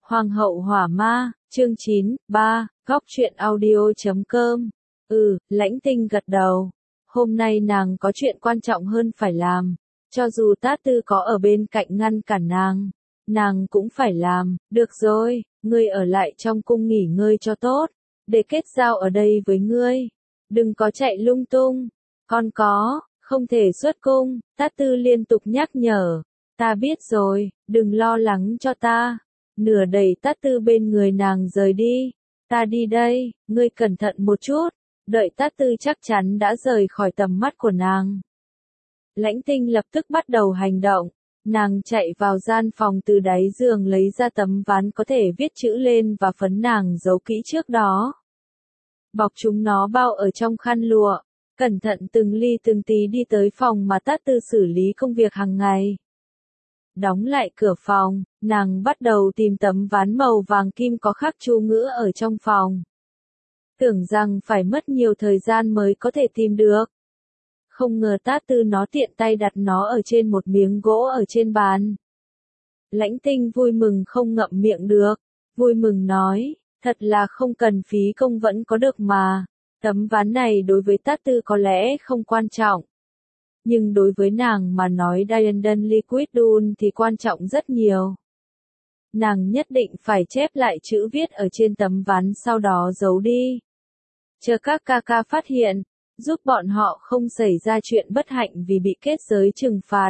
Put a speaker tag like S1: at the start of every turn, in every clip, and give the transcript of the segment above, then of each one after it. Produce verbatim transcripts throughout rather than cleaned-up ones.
S1: Hoàng hậu hỏa ma, chương chín, ba, góc truyện audio chấm com. Ừ, Lãnh Tinh gật đầu. Hôm nay nàng có chuyện quan trọng hơn phải làm. Cho dù Tát Tư có ở bên cạnh ngăn cản nàng, nàng cũng phải làm. Được rồi, ngươi ở lại trong cung nghỉ ngơi cho tốt. Để kết giao ở đây với ngươi. Đừng có chạy lung tung. Con có, không thể xuất cung. Tát Tư liên tục nhắc nhở. Ta biết rồi, đừng lo lắng cho ta. Nửa đẩy Tát Tư bên người nàng rời đi. Ta đi đây, ngươi cẩn thận một chút. Đợi Tát Tư chắc chắn đã rời khỏi tầm mắt của nàng. Lãnh Tinh lập tức bắt đầu hành động. Nàng chạy vào gian phòng từ đáy giường lấy ra tấm ván có thể viết chữ lên và phấn nàng giấu kỹ trước đó. Bọc chúng nó bao ở trong khăn lụa. Cẩn thận từng ly từng tí đi tới phòng mà Tát Tư xử lý công việc hàng ngày. Đóng lại cửa phòng, nàng bắt đầu tìm tấm ván màu vàng kim có khắc chú ngữ ở trong phòng. Tưởng rằng phải mất nhiều thời gian mới có thể tìm được. Không ngờ Tát Tư nó tiện tay đặt nó ở trên một miếng gỗ ở trên bàn. Lãnh Tinh vui mừng không ngậm miệng được, vui mừng nói, thật là không cần phí công vẫn có được mà. Tấm ván này đối với Tát Tư có lẽ không quan trọng. Nhưng đối với nàng mà nói Diamond Liquid Dune thì quan trọng rất nhiều. Nàng nhất định phải chép lại chữ viết ở trên tấm ván sau đó giấu đi. Chờ các ca ca phát hiện, giúp bọn họ không xảy ra chuyện bất hạnh vì bị kết giới trừng phạt.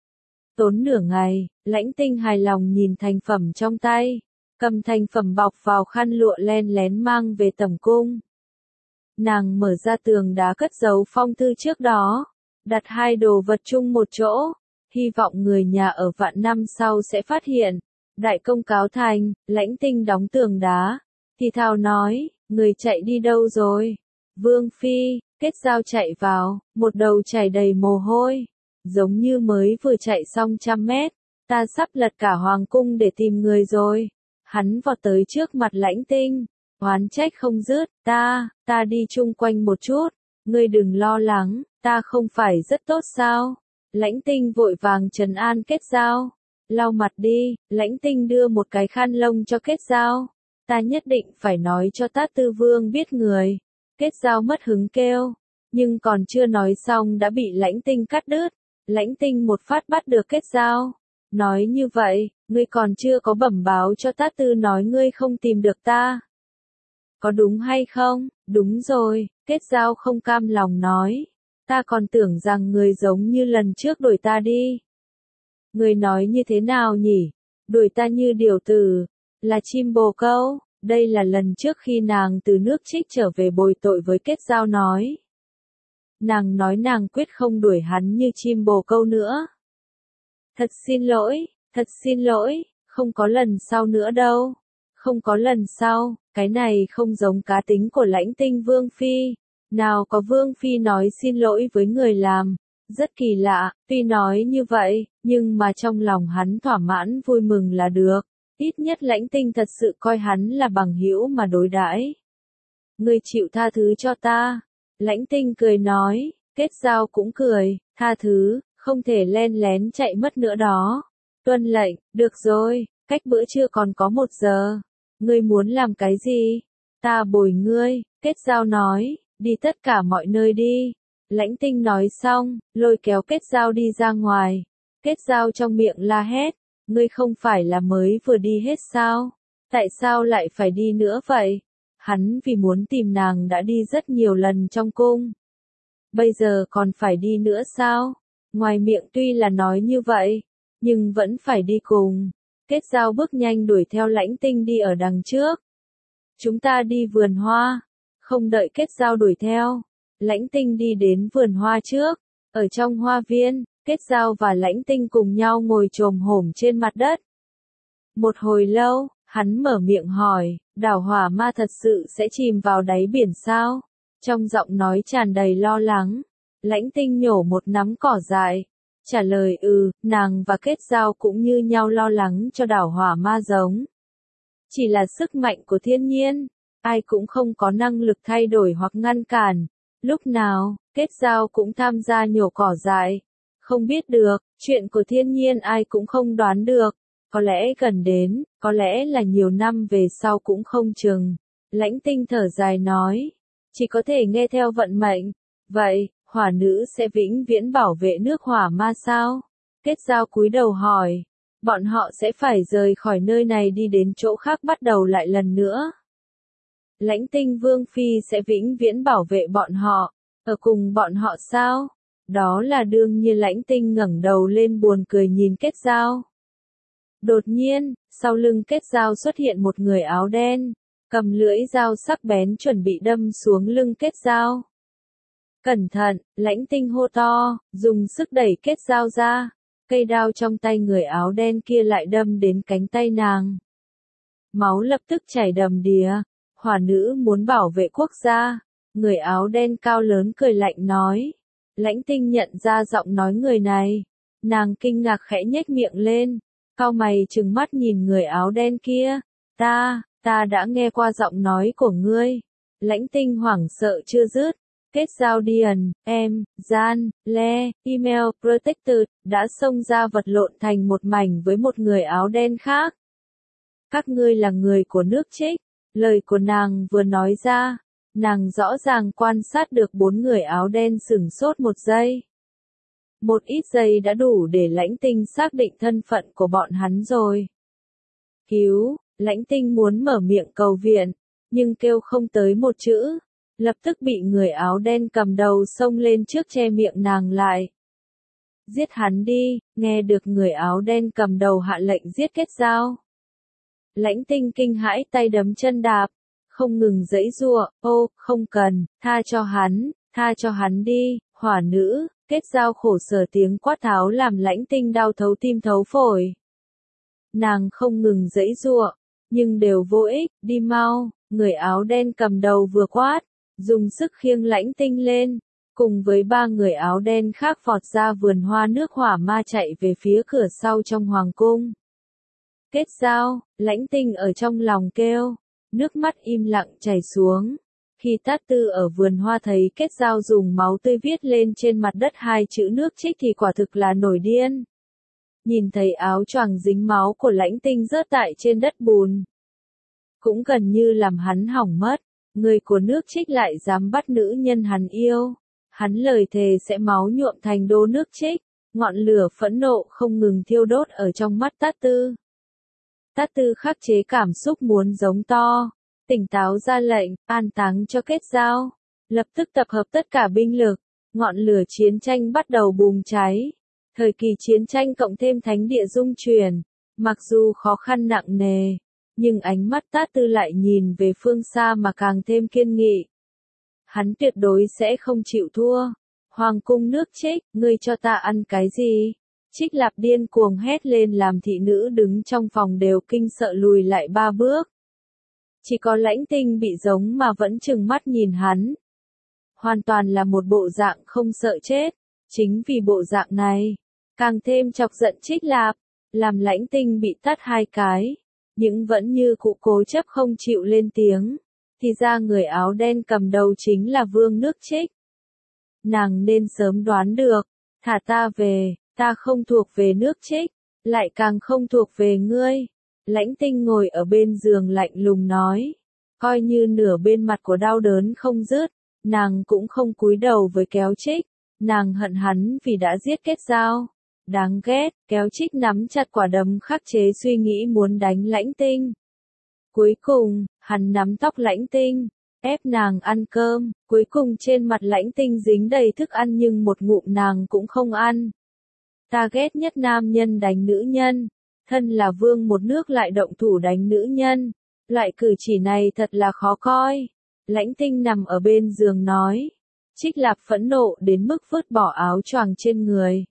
S1: Tốn nửa ngày, Lãnh Tinh hài lòng nhìn thành phẩm trong tay, cầm thành phẩm bọc vào khăn lụa len lén mang về tầm cung. Nàng mở ra tường đá cất giấu phong thư trước đó. Đặt hai đồ vật chung một chỗ, hy vọng người nhà ở vạn năm sau sẽ phát hiện. Đại công cáo thành, Lãnh Tinh đóng tường đá, thì thào nói, người chạy đi đâu rồi? Vương Phi, Kết Giao chạy vào, một đầu chảy đầy mồ hôi, giống như mới vừa chạy xong trăm mét, ta sắp lật cả hoàng cung để tìm người rồi. Hắn vọt tới trước mặt Lãnh Tinh, oán trách không dứt, ta, ta đi chung quanh một chút, ngươi đừng lo lắng. Ta không phải rất tốt sao? Lãnh Tinh vội vàng trấn an Kết Giao. Lau mặt đi, Lãnh Tinh đưa một cái khăn lông cho Kết Giao. Ta nhất định phải nói cho Tát Tư Vương biết người. Kết Giao mất hứng kêu. Nhưng còn chưa nói xong đã bị Lãnh Tinh cắt đứt. Lãnh Tinh một phát bắt được Kết Giao. Nói như vậy, ngươi còn chưa có bẩm báo cho Tát Tư nói ngươi không tìm được ta. Có đúng hay không? Đúng rồi, Kết Giao không cam lòng nói. Ta còn tưởng rằng người giống như lần trước đuổi ta đi. Người nói như thế nào nhỉ? Đuổi ta như điều tử, là chim bồ câu. Đây là lần trước khi nàng từ nước Trích trở về bồi tội với Kết Giao nói. Nàng nói nàng quyết không đuổi hắn như chim bồ câu nữa. Thật xin lỗi, thật xin lỗi, không có lần sau nữa đâu. Không có lần sau, cái này không giống cá tính của Lãnh Tinh Vương Phi. Nào có Vương Phi nói xin lỗi với người làm, rất kỳ lạ, tuy nói như vậy, nhưng mà trong lòng hắn thỏa mãn vui mừng là được, ít nhất Lãnh Tinh thật sự coi hắn là bằng hữu mà đối đãi. Ngươi chịu tha thứ cho ta, Lãnh Tinh cười nói, Kết Giao cũng cười, tha thứ, không thể len lén chạy mất nữa đó. Tuân lệnh, được rồi, cách bữa trưa còn có một giờ, ngươi muốn làm cái gì? Ta bồi ngươi, Kết Giao nói. Đi tất cả mọi nơi đi. Lãnh Tinh nói xong, lôi kéo Kết Giao đi ra ngoài. Kết Giao trong miệng la hét. Ngươi không phải là mới vừa đi hết sao? Tại sao lại phải đi nữa vậy? Hắn vì muốn tìm nàng đã đi rất nhiều lần trong cung. Bây giờ còn phải đi nữa sao? Ngoài miệng tuy là nói như vậy, nhưng vẫn phải đi cùng. Kết Giao bước nhanh đuổi theo Lãnh Tinh đi ở đằng trước. Chúng ta đi vườn hoa. Không đợi Kết Giao đuổi theo, Lãnh Tinh đi đến vườn hoa trước. Ở trong hoa viên, Kết Giao và Lãnh Tinh cùng nhau ngồi chồm hổm trên mặt đất. Một hồi lâu, hắn mở miệng hỏi, đảo hỏa ma thật sự sẽ chìm vào đáy biển sao? Trong giọng nói tràn đầy lo lắng, Lãnh Tinh nhổ một nắm cỏ dại. Trả lời ừ, nàng và Kết Giao cũng như nhau lo lắng cho đảo hỏa ma giống. Chỉ là sức mạnh của thiên nhiên. Ai cũng không có năng lực thay đổi hoặc ngăn cản. Lúc nào, Kết Giao cũng tham gia nhổ cỏ dại. Không biết được, chuyện của thiên nhiên ai cũng không đoán được. có lẽ gần đến, có lẽ là nhiều năm về sau cũng không chừng. Lãnh Tinh thở dài nói, chỉ có thể nghe theo vận mệnh. Vậy, hỏa nữ sẽ vĩnh viễn bảo vệ nước hỏa ma sao? Kết Giao cúi đầu hỏi, bọn họ sẽ phải rời khỏi nơi này đi đến chỗ khác bắt đầu lại lần nữa. Lãnh Tinh Vương Phi sẽ vĩnh viễn bảo vệ bọn họ, ở cùng bọn họ sao? Đó là đương nhiên. Lãnh Tinh ngẩng đầu lên buồn cười nhìn Kết Giao. Đột nhiên, sau lưng Kết Giao xuất hiện một người áo đen, cầm lưỡi dao sắc bén chuẩn bị đâm xuống lưng Kết Giao. Cẩn thận, Lãnh Tinh hô to, dùng sức đẩy Kết Giao ra, cây đao trong tay người áo đen kia lại đâm đến cánh tay nàng. Máu lập tức chảy đầm đìa, hỏa nữ muốn bảo vệ quốc gia, người áo đen cao lớn cười lạnh nói. Lãnh Tinh nhận ra giọng nói người này, nàng kinh ngạc khẽ nhếch miệng lên, cau mày trừng mắt nhìn người áo đen kia, ta, ta đã nghe qua giọng nói của ngươi. Lãnh Tinh hoảng sợ chưa dứt, Kết Giao điền, em, gian, le, email, protected, đã xông ra vật lộn thành một mảnh với một người áo đen khác. Các ngươi là người của nước Trích, lời của nàng vừa nói ra, nàng rõ ràng quan sát được bốn người áo đen sửng sốt một giây. Một ít giây đã đủ để Lãnh Tinh xác định thân phận của bọn hắn rồi. Cứu, Lãnh Tinh muốn mở miệng cầu viện, nhưng kêu không tới một chữ, lập tức bị người áo đen cầm đầu xông lên trước che miệng nàng lại. Giết hắn đi, nghe được người áo đen cầm đầu hạ lệnh giết Kết Giao. Lãnh Tinh kinh hãi tay đấm chân đạp, không ngừng giãy giụa, ô, không cần, tha cho hắn, tha cho hắn đi, hỏa nữ. Kết Giao khổ sở tiếng quát tháo làm Lãnh Tinh đau thấu tim thấu phổi. Nàng không ngừng giãy giụa, nhưng đều vô ích, đi mau, người áo đen cầm đầu vừa quát, dùng sức khiêng Lãnh Tinh lên, cùng với ba người áo đen khác vọt ra vườn hoa nước hỏa ma chạy về phía cửa sau trong hoàng cung. Kết Giao, Lãnh Tinh ở trong lòng kêu, nước mắt im lặng chảy xuống. Khi Tát Tư ở vườn hoa thấy Kết Giao dùng máu tươi viết lên trên mặt đất hai chữ nước Trích thì quả thực là nổi điên. Nhìn thấy áo choàng dính máu của Lãnh Tinh rớt tại trên đất bùn, cũng gần như làm hắn hỏng mất. Người của nước Trích lại dám bắt nữ nhân hắn yêu. Hắn lời thề sẽ máu nhuộm thành đô nước Trích. Ngọn lửa phẫn nộ không ngừng thiêu đốt ở trong mắt Tát Tư. Tát Tư khắc chế cảm xúc muốn giống to. Tỉnh táo ra lệnh, an táng cho Kết Giao. Lập tức tập hợp tất cả binh lực. Ngọn lửa chiến tranh bắt đầu bùng cháy. Thời kỳ chiến tranh cộng thêm thánh địa dung chuyển. Mặc dù khó khăn nặng nề, nhưng ánh mắt Tát Tư lại nhìn về phương xa mà càng thêm kiên nghị. Hắn tuyệt đối sẽ không chịu thua. Hoàng cung nước Trích, ngươi cho ta ăn cái gì? Trích Lạp điên cuồng hét lên làm thị nữ đứng trong phòng đều kinh sợ lùi lại ba bước. Chỉ có Lãnh Tinh bị giống mà vẫn trừng mắt nhìn hắn. Hoàn toàn là một bộ dạng không sợ chết. Chính vì bộ dạng này, càng thêm chọc giận Trích Lạp, làm Lãnh Tinh bị tát hai cái, nhưng vẫn như cụ cố chấp không chịu lên tiếng. Thì ra người áo đen cầm đầu chính là vương nước Trích. Nàng nên sớm đoán được, thả ta về, ta không thuộc về nước Trích, lại càng không thuộc về ngươi. Lãnh Tinh ngồi ở bên giường lạnh lùng nói, coi như nửa bên mặt của đau đớn không dứt, nàng cũng không cúi đầu với Kéo Trích, nàng hận hắn vì đã giết Kết Giao. Đáng ghét, Kéo Trích nắm chặt quả đấm khắc chế suy nghĩ muốn đánh Lãnh Tinh. Cuối cùng, hắn nắm tóc Lãnh Tinh, ép nàng ăn cơm, cuối cùng trên mặt Lãnh Tinh dính đầy thức ăn nhưng một ngụm nàng cũng không ăn. Ta ghét nhất nam nhân đánh nữ nhân, thân là vương một nước lại động thủ đánh nữ nhân, loại cử chỉ này thật là khó coi. Lãnh Tinh nằm ở bên giường nói, Trích Lạp phẫn nộ đến mức vứt bỏ áo choàng trên người.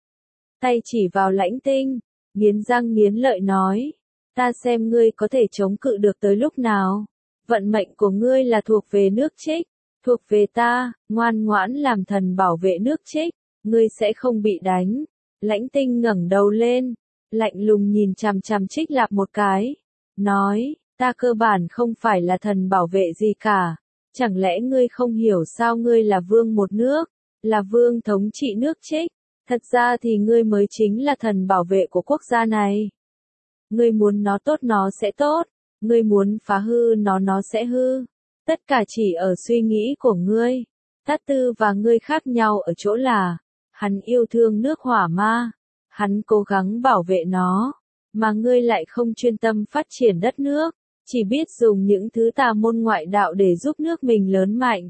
S1: Tay chỉ vào Lãnh Tinh, nghiến răng nghiến lợi nói, ta xem ngươi có thể chống cự được tới lúc nào. Vận mệnh của ngươi là thuộc về nước Trích, thuộc về ta, ngoan ngoãn làm thần bảo vệ nước Trích, ngươi sẽ không bị đánh. Lãnh Tinh ngẩng đầu lên, lạnh lùng nhìn chằm chằm Trích Lạp một cái, nói, ta cơ bản không phải là thần bảo vệ gì cả, chẳng lẽ ngươi không hiểu sao ngươi là vương một nước, là vương thống trị nước Trích, thật ra thì ngươi mới chính là thần bảo vệ của quốc gia này. Ngươi muốn nó tốt nó sẽ tốt, ngươi muốn phá hư nó nó sẽ hư. Tất cả chỉ ở suy nghĩ của ngươi. Tát Tư và ngươi khác nhau ở chỗ là, hắn yêu thương nước hỏa ma, hắn cố gắng bảo vệ nó, mà ngươi lại không chuyên tâm phát triển đất nước, chỉ biết dùng những thứ tà môn ngoại đạo để giúp nước mình lớn mạnh.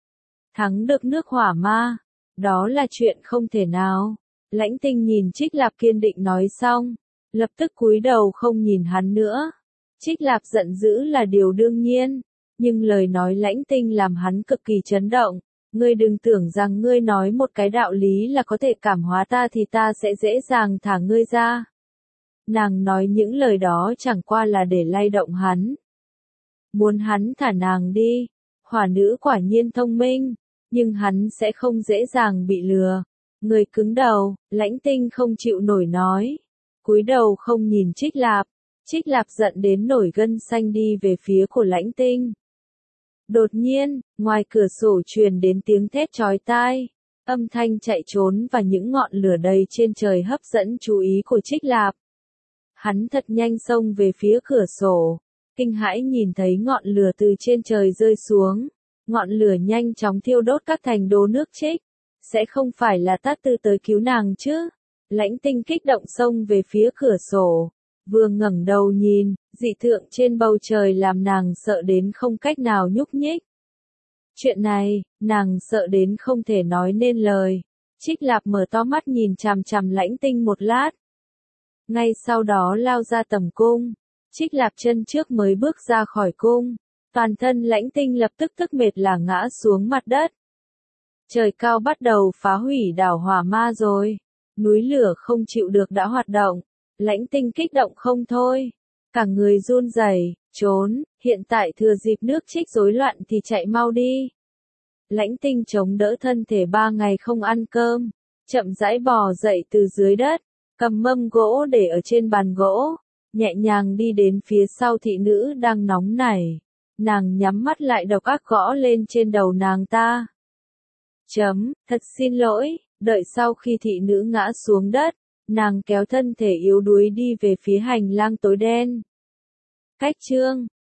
S1: Thắng được nước hỏa ma, đó là chuyện không thể nào. Lãnh Tinh nhìn Trích Lạp kiên định nói xong, lập tức cúi đầu không nhìn hắn nữa. Trích Lạp giận dữ là điều đương nhiên, nhưng lời nói Lãnh Tinh làm hắn cực kỳ chấn động. Ngươi đừng tưởng rằng ngươi nói một cái đạo lý là có thể cảm hóa ta thì ta sẽ dễ dàng thả ngươi ra. Nàng nói những lời đó chẳng qua là để lay động hắn. Muốn hắn thả nàng đi. Hỏa nữ quả nhiên thông minh, nhưng hắn sẽ không dễ dàng bị lừa. Người cứng đầu, Lãnh Tinh không chịu nổi nói. Cúi đầu không nhìn Trích Lạp. Trích Lạp giận đến nổi gân xanh đi về phía của Lãnh Tinh. Đột nhiên, ngoài cửa sổ truyền đến tiếng thét chói tai, âm thanh chạy trốn và những ngọn lửa đầy trên trời hấp dẫn chú ý của Trích Lạp. Hắn thật nhanh xông về phía cửa sổ, kinh hãi nhìn thấy ngọn lửa từ trên trời rơi xuống, ngọn lửa nhanh chóng thiêu đốt các thành đố nước Trích. Sẽ không phải là Tát Tư tới cứu nàng chứ? Lãnh Tinh kích động xông về phía cửa sổ, vừa ngẩng đầu nhìn, dị tượng trên bầu trời làm nàng sợ đến không cách nào nhúc nhích. Chuyện này, nàng sợ đến không thể nói nên lời. Trích Lạp mở to mắt nhìn chằm chằm Lãnh Tinh một lát. Ngay sau đó lao ra tầm cung. Trích Lạp chân trước mới bước ra khỏi cung, toàn thân Lãnh Tinh lập tức tức mệt là ngã xuống mặt đất. Trời cao bắt đầu phá hủy đảo Hỏa Ma rồi. Núi lửa không chịu được đã hoạt động. Lãnh Tinh kích động không thôi. Cả người run rẩy, trốn, hiện tại thừa dịp nước Trích rối loạn thì chạy mau đi. Lãnh Tinh chống đỡ thân thể ba ngày không ăn cơm, chậm rãi bò dậy từ dưới đất, cầm mâm gỗ để ở trên bàn gỗ, nhẹ nhàng đi đến phía sau thị nữ đang nóng nảy. Nàng nhắm mắt lại độc ác gõ lên trên đầu nàng ta. Chấm, thật xin lỗi, đợi sau khi thị nữ ngã xuống đất, nàng kéo thân thể yếu đuối đi về phía hành lang tối đen. Cách chương